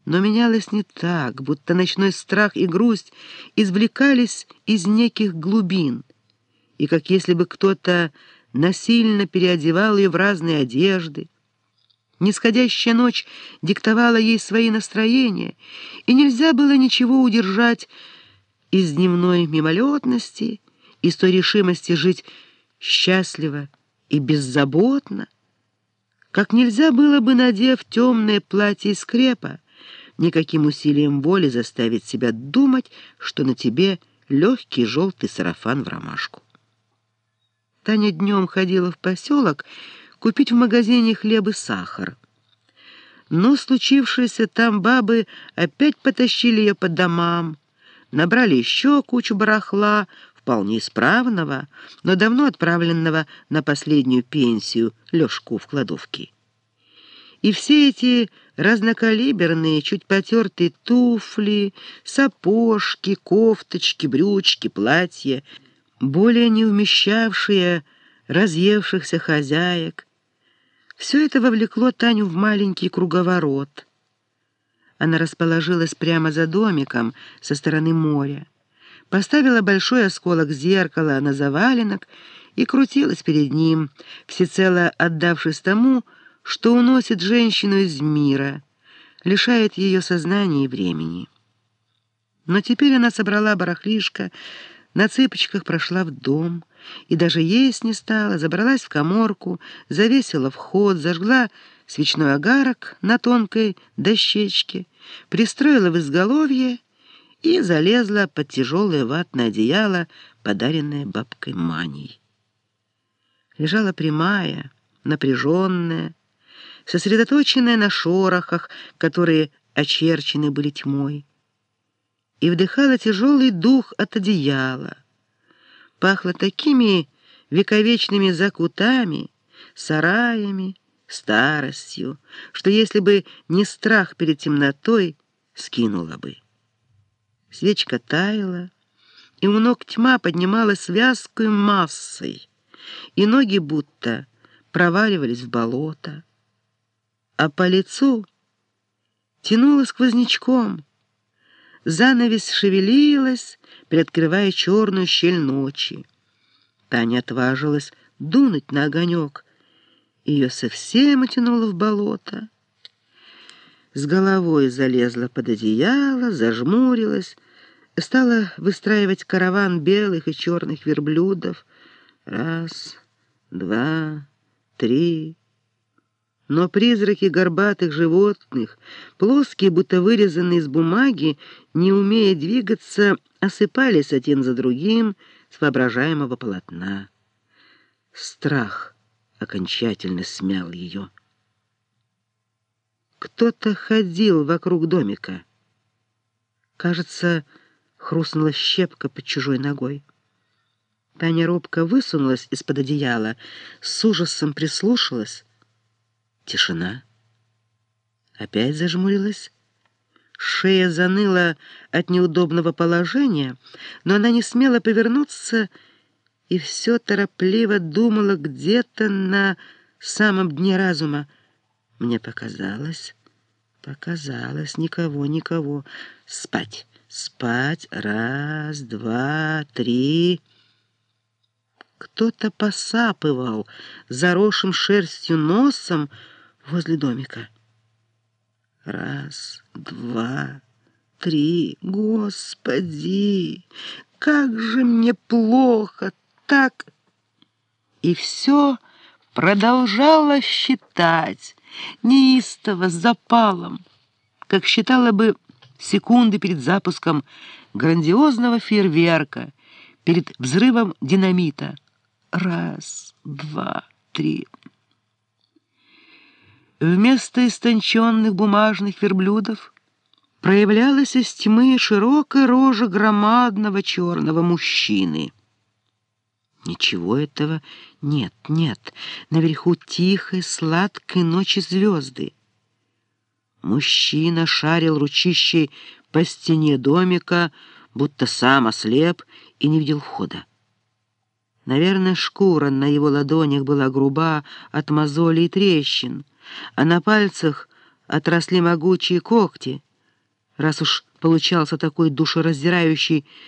Но менялось не так, будто ночной страх и грусть извлекались из неких глубин, и как если бы кто-то насильно переодевал ее в разные одежды. Нисходящая ночь диктовала ей свои настроения, и нельзя было ничего удержать из дневной мимолетности, из той решимости жить счастливо и беззаботно, как нельзя было бы, надев темное платье из крепа, никаким усилием воли заставить себя думать, что на тебе легкий желтый сарафан в ромашку. Таня днем ходила в поселок купить в магазине хлеб и сахар. Но случившиеся там бабы опять потащили ее по домам, набрали еще кучу барахла, вполне исправного, но давно отправленного на последнюю пенсию Лешку в кладовке. И все эти разнокалиберные, чуть потертые туфли, сапожки, кофточки, брючки, платья, более не вмещавшие разъевшихся хозяек, все это вовлекло Таню в маленький круговорот. Она расположилась прямо за домиком со стороны моря, поставила большой осколок зеркала на заваленок и крутилась перед ним, всецело отдавшись тому, что уносит женщину из мира, лишает ее сознания и времени. Но теперь она собрала барахлишко, на цыпочках прошла в дом и даже есть не стала, забралась в каморку, завесила вход, зажгла свечной огарок на тонкой дощечке, пристроила в изголовье и залезла под тяжелое ватное одеяло, подаренное бабкой Маней. Лежала прямая, напряженная, сосредоточенная на шорохах, которые очерчены были тьмой, и вдыхала тяжелый дух от одеяла. Пахло такими вековечными закутами, сараями, старостью, что если бы не страх перед темнотой, скинула бы. Свечка таяла, и у ног тьма поднималась вязкой массой, и ноги будто проваливались в болото, а по лицу тянуло сквознячком. Занавес шевелилась, приоткрывая черную щель ночи. Таня отважилась дунуть на огонек. Ее совсем утянуло в болото. С головой залезла под одеяло, зажмурилась, стала выстраивать караван белых и черных верблюдов. Раз, два, три. Но призраки горбатых животных, плоские, будто вырезанные из бумаги, не умея двигаться, осыпались один за другим с воображаемого полотна. Страх окончательно смял ее. Кто-то ходил вокруг домика. Кажется, хрустнула щепка под чужой ногой. Таня робко высунулась из-под одеяла, с ужасом прислушалась. Тишина. Опять зажмурилась. Шея заныла от неудобного положения, но она не смела повернуться и все торопливо думала где-то на самом дне разума. Мне показалось, никого. Спать, спать, раз, два, три. Кто-то посапывал заросшим шерстью носом возле домика. Раз, два, три. Господи, как же мне плохо так! И все продолжала считать, неистово, с запалом, как считала бы секунды перед запуском грандиозного фейерверка, перед взрывом динамита. Раз, два, три. Вместо истонченных бумажных верблюдов проявлялась из тьмы широкая рожа громадного черного мужчины. Ничего этого нет. Наверху тихой, сладкой ночи звезды. Мужчина шарил ручищей по стене домика, будто сам ослеп и не видел входа. Наверное, шкура на его ладонях была груба от мозолей и трещин, а на пальцах отросли могучие когти. Раз уж получался такой душераздирающий